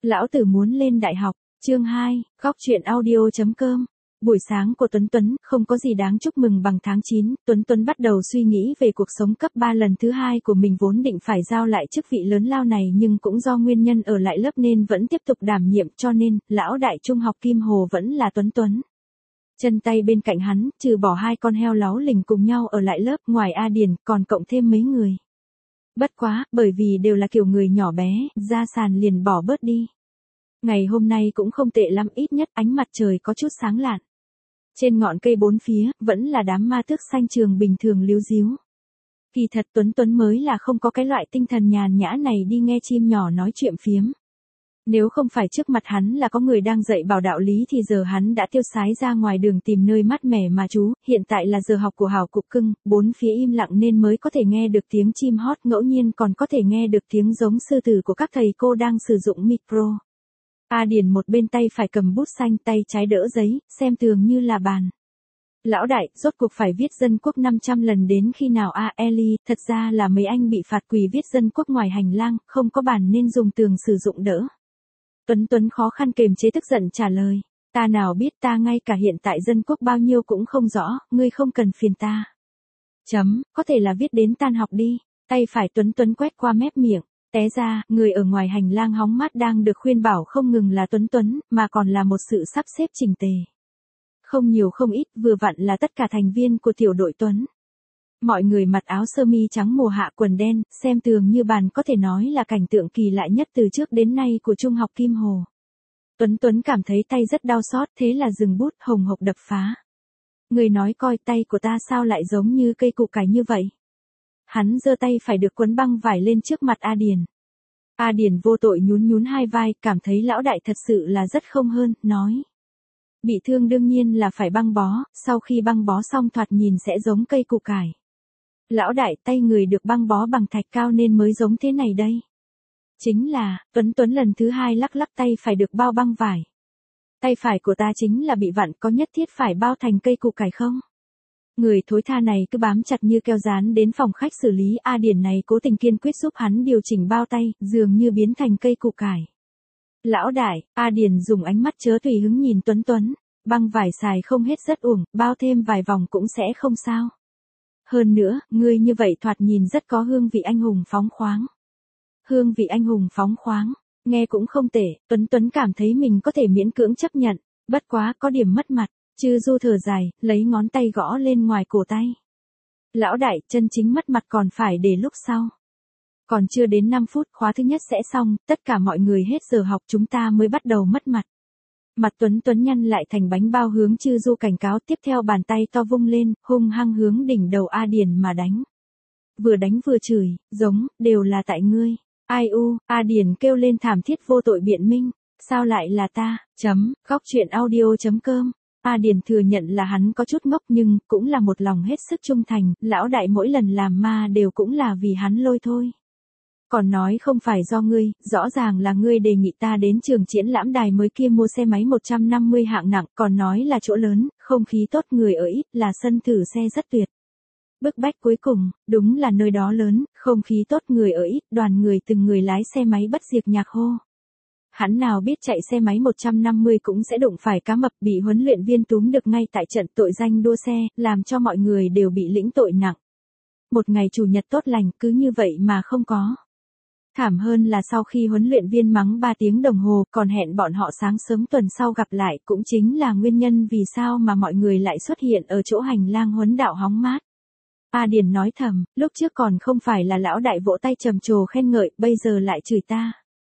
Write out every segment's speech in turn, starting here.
Lão tử muốn lên đại học, chương 2, góc truyện audio.com. Buổi sáng của Tuấn Tuấn, không có gì đáng chúc mừng bằng tháng 9, Tuấn Tuấn bắt đầu suy nghĩ về cuộc sống cấp 3 lần thứ 2 của mình, vốn định phải giao lại chức vị lớn lao này nhưng cũng do nguyên nhân ở lại lớp nên vẫn tiếp tục đảm nhiệm, cho nên, lão đại trung học Kim Hồ vẫn là Tuấn Tuấn. Chân tay bên cạnh hắn, trừ bỏ 2 con heo láu lình cùng nhau ở lại lớp, ngoài A Điền, còn cộng thêm mấy người. Bất quá, bởi vì đều là kiểu người nhỏ bé, ra sàn liền bỏ bớt đi. Ngày hôm nay cũng không tệ lắm, ít nhất ánh mặt trời có chút sáng lạn. Trên ngọn cây bốn phía, vẫn là đám ma tước xanh trường bình thường líu díu. Kỳ thật Tuấn Tuấn mới là không có cái loại tinh thần nhàn nhã này đi nghe chim nhỏ nói chuyện phiếm. Nếu không phải trước mặt hắn là có người đang dạy bảo đạo lý thì giờ hắn đã tiêu sái ra ngoài đường tìm nơi mát mẻ mà trú, hiện tại là giờ học của Hảo Cục Cưng, bốn phía im lặng nên mới có thể nghe được tiếng chim hót, ngẫu nhiên còn có thể nghe được tiếng giống sư tử của các thầy cô đang sử dụng micro. A Điền một bên tay phải cầm bút xanh, tay trái đỡ giấy, xem tường như là bàn. Lão đại, rốt cuộc phải viết dân quốc 500 lần đến khi nào a? Eli, thật ra là mấy anh bị phạt quỳ viết dân quốc ngoài hành lang, không có bàn nên dùng tường sử dụng đỡ. Tuấn Tuấn khó khăn kềm chế tức giận trả lời, ta nào biết, ta ngay cả hiện tại dân quốc bao nhiêu cũng không rõ, ngươi không cần phiền ta. Có thể là viết đến tan học đi. Tay phải Tuấn Tuấn quét qua mép miệng. Té ra, người ở ngoài hành lang hóng mát đang được khuyên bảo không ngừng là Tuấn Tuấn, mà còn là một sự sắp xếp chỉnh tề. Không nhiều không ít, vừa vặn là tất cả thành viên của tiểu đội Tuấn. Mọi người mặc áo sơ mi trắng mùa hạ quần đen, xem tường như bàn, có thể nói là cảnh tượng kỳ lạ nhất từ trước đến nay của trung học Kim Hồ. Tuấn Tuấn cảm thấy tay rất đau xót, thế là dừng bút, hồng hộc đập phá. Người nói coi, tay của ta sao lại giống như cây củ cải như vậy? Hắn giơ tay phải được quấn băng vải lên trước mặt A Điền. A Điền vô tội nhún nhún hai vai, cảm thấy lão đại thật sự là rất không hơn, nói. Bị thương đương nhiên là phải băng bó, sau khi băng bó xong thoạt nhìn sẽ giống cây củ cải. Lão đại, tay người được băng bó bằng thạch cao nên mới giống thế này đây. Chính là, Tuấn Tuấn lần thứ 2 lắc lắc tay phải được bao băng vải. Tay phải của ta chính là bị vặn, có nhất thiết phải bao thành cây củ cải không? Người thối tha này cứ bám chặt như keo dán đến phòng khách xử lý. A Điền này cố tình kiên quyết giúp hắn điều chỉnh bao tay, dường như biến thành cây củ cải. Lão đại, A Điền dùng ánh mắt chớ tùy hứng nhìn Tuấn Tuấn, băng vải xài không hết rất uổng, bao thêm vài vòng cũng sẽ không sao. Hơn nữa, ngươi như vậy thoạt nhìn rất có hương vị anh hùng phóng khoáng. Hương vị anh hùng phóng khoáng, nghe cũng không tệ, Tuấn Tuấn cảm thấy mình có thể miễn cưỡng chấp nhận, bất quá có điểm mất mặt. Chư Du thở dài, lấy ngón tay gõ lên ngoài cổ tay. Lão đại, chân chính mất mặt còn phải để lúc sau. Còn chưa đến 5 phút, khóa thứ nhất sẽ xong, tất cả mọi người hết giờ học chúng ta mới bắt đầu mất mặt. Mặt Tuấn Tuấn nhăn lại thành bánh bao hướng Chư Du cảnh cáo, tiếp theo bàn tay to vung lên, hung hăng hướng đỉnh đầu A Điền mà đánh. Vừa đánh vừa chửi, giống, đều là tại ngươi. Ai u, A Điền kêu lên thảm thiết vô tội biện minh, sao lại là ta? Góc truyện audio.com. A Điền thừa nhận là hắn có chút ngốc nhưng cũng là một lòng hết sức trung thành, lão đại mỗi lần làm ma đều cũng là vì hắn lôi thôi. Còn nói không phải do ngươi, rõ ràng là ngươi đề nghị ta đến trường triển lãm đài mới kia mua xe máy 150 hạng nặng, còn nói là chỗ lớn, không khí tốt người ở ít, là sân thử xe rất tuyệt. Bức bách cuối cùng, đúng là nơi đó lớn, không khí tốt người ở ít, đoàn người từng người lái xe máy bất diệt nhạc hô. Hắn nào biết chạy xe máy 150 cũng sẽ đụng phải cá mập, bị huấn luyện viên túm được ngay tại trận, tội danh đua xe, làm cho mọi người đều bị lĩnh tội nặng. Một ngày chủ nhật tốt lành cứ như vậy mà không có. Thảm hơn là sau khi huấn luyện viên mắng 3 tiếng đồng hồ còn hẹn bọn họ sáng sớm tuần sau gặp lại, cũng chính là nguyên nhân vì sao mà mọi người lại xuất hiện ở chỗ hành lang huấn đạo hóng mát. A Điền nói thầm, lúc trước còn không phải là lão đại vỗ tay trầm trồ khen ngợi, bây giờ lại chửi ta.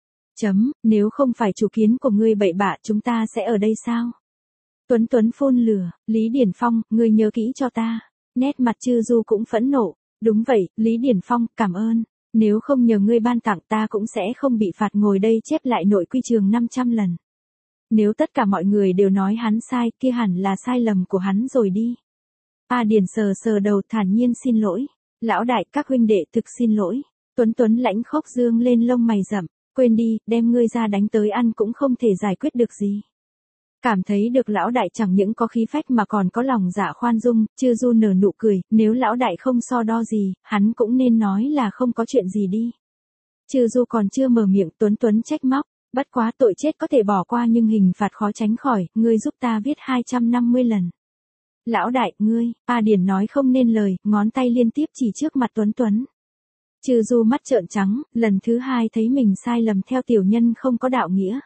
Nếu không phải chủ kiến của ngươi bậy bạ chúng ta sẽ ở đây sao? Tuấn Tuấn phun lửa, Lý Điển Phong, ngươi nhớ kỹ cho ta. Nét mặt Chư Du cũng phẫn nộ, đúng vậy, Lý Điển Phong, cảm ơn. Nếu không nhờ ngươi ban tặng ta cũng sẽ không bị phạt ngồi đây chép lại nội quy trường 500 lần. Nếu tất cả mọi người đều nói hắn sai, kia hẳn là sai lầm của hắn rồi đi. A Điền sờ sờ đầu thản nhiên xin lỗi. Lão đại, các huynh đệ thực xin lỗi. Tuấn Tuấn lãnh khốc dương lên lông mày rậm. Quên đi, đem ngươi ra đánh tới ăn cũng không thể giải quyết được gì. Cảm thấy được lão đại chẳng những có khí phách mà còn có lòng dạ khoan dung, Chư Du nở nụ cười, nếu lão đại không so đo gì, hắn cũng nên nói là không có chuyện gì đi. Chư Du còn chưa mở miệng, Tuấn Tuấn trách móc, Bất quá tội chết có thể bỏ qua nhưng hình phạt khó tránh khỏi, ngươi giúp ta viết 250 lần. Lão đại, ngươi, A Điền nói không nên lời, ngón tay liên tiếp chỉ trước mặt Tuấn Tuấn. Chư Du mắt trợn trắng, lần thứ hai thấy mình sai lầm theo tiểu nhân không có đạo nghĩa.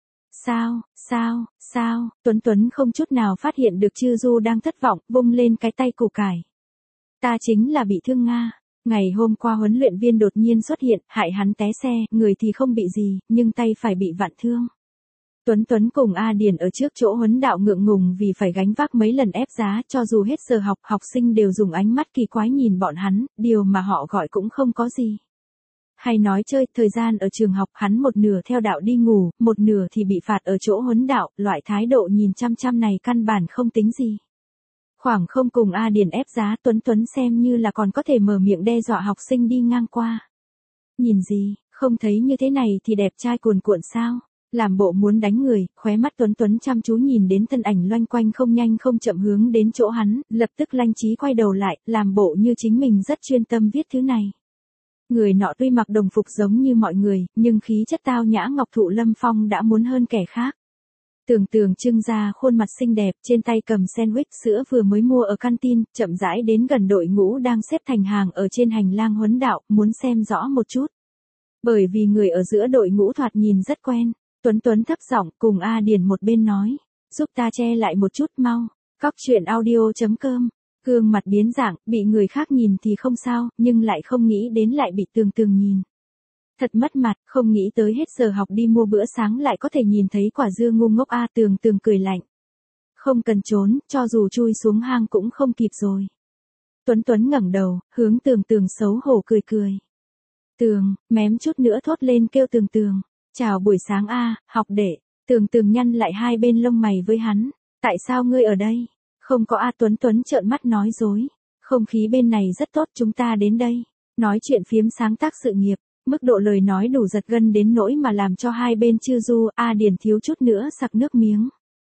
Sao, Tuấn Tuấn không chút nào phát hiện được Chư Du đang thất vọng, vung lên cái tay củ cải. Ta chính là bị thương Nga. Ngày hôm qua huấn luyện viên đột nhiên xuất hiện, hại hắn té xe, người thì không bị gì, nhưng tay phải bị vạn thương. Tuấn Tuấn cùng A Điền ở trước chỗ huấn đạo ngượng ngùng vì phải gánh vác mấy lần ép giá, cho dù hết giờ học, học sinh đều dùng ánh mắt kỳ quái nhìn bọn hắn, điều mà họ gọi cũng không có gì. Hay nói chơi, thời gian ở trường học hắn một nửa theo đạo đi ngủ, một nửa thì bị phạt ở chỗ huấn đạo, loại thái độ nhìn chăm chăm này căn bản không tính gì. Khoảng không cùng A Điền ép giá, Tuấn Tuấn xem như là còn có thể mở miệng đe dọa học sinh đi ngang qua. Nhìn gì, không thấy như thế này thì đẹp trai cuồn cuộn sao? Làm bộ muốn đánh người, khóe mắt Tuấn Tuấn chăm chú nhìn đến thân ảnh loanh quanh không nhanh không chậm hướng đến chỗ hắn, lập tức lanh trí quay đầu lại, làm bộ như chính mình rất chuyên tâm viết thứ này. Người nọ tuy mặc đồng phục giống như mọi người, nhưng khí chất tao nhã ngọc thụ lâm phong đã muốn hơn kẻ khác. Tường trưng ra khuôn mặt xinh đẹp, trên tay cầm sandwich sữa vừa mới mua ở canteen, chậm rãi đến gần đội ngũ đang xếp thành hàng ở trên hành lang huấn đạo, muốn xem rõ một chút. Bởi vì người ở giữa đội ngũ thoạt nhìn rất quen, Tuấn Tuấn thấp giọng cùng A Điền một bên nói, giúp ta che lại một chút mau. Cóc truyện audio.com, gương mặt biến dạng, bị người khác nhìn thì không sao, nhưng lại không nghĩ đến lại bị tường nhìn. Thật mất mặt, không nghĩ tới hết giờ học đi mua bữa sáng lại có thể nhìn thấy quả dưa ngu ngốc. A Tường cười lạnh. Không cần trốn, cho dù chui xuống hang cũng không kịp rồi. Tuấn Tuấn ngẩng đầu, hướng Tường xấu hổ cười. Tường, mém chút nữa thốt lên kêu Tường. Chào buổi sáng A, học đệ. Tường nhăn lại hai bên lông mày với hắn. Tại sao ngươi ở đây? Không có A. Tuấn trợn mắt nói dối. Không khí bên này rất tốt, chúng ta đến đây. Nói chuyện phiếm sáng tác sự nghiệp. Mức độ lời nói đủ giật gân đến nỗi mà làm cho hai bên Chư Du, A Điền thiếu chút nữa sặc nước miếng.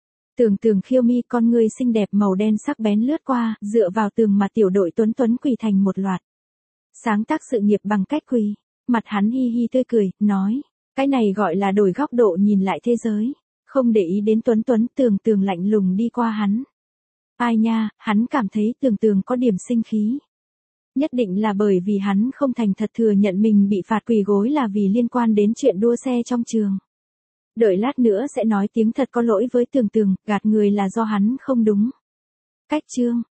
Tường khiêu mi, con người xinh đẹp màu đen sắc bén lướt qua, dựa vào tường mà tiểu đội Tuấn quỳ thành một loạt. Sáng tác sự nghiệp bằng cách quỳ. Mặt hắn hi hi tươi cười, nói. Cái này gọi là đổi góc độ nhìn lại thế giới. Không để ý đến Tuấn, Tường lạnh lùng đi qua hắn. Ai nha, hắn cảm thấy Tường có điểm sinh khí. Nhất định là bởi vì hắn không thành thật thừa nhận mình bị phạt quỳ gối là vì liên quan đến chuyện đua xe trong trường. Đợi lát nữa sẽ nói tiếng thật có lỗi với Tường, gạt người là do hắn không đúng. Cách chương.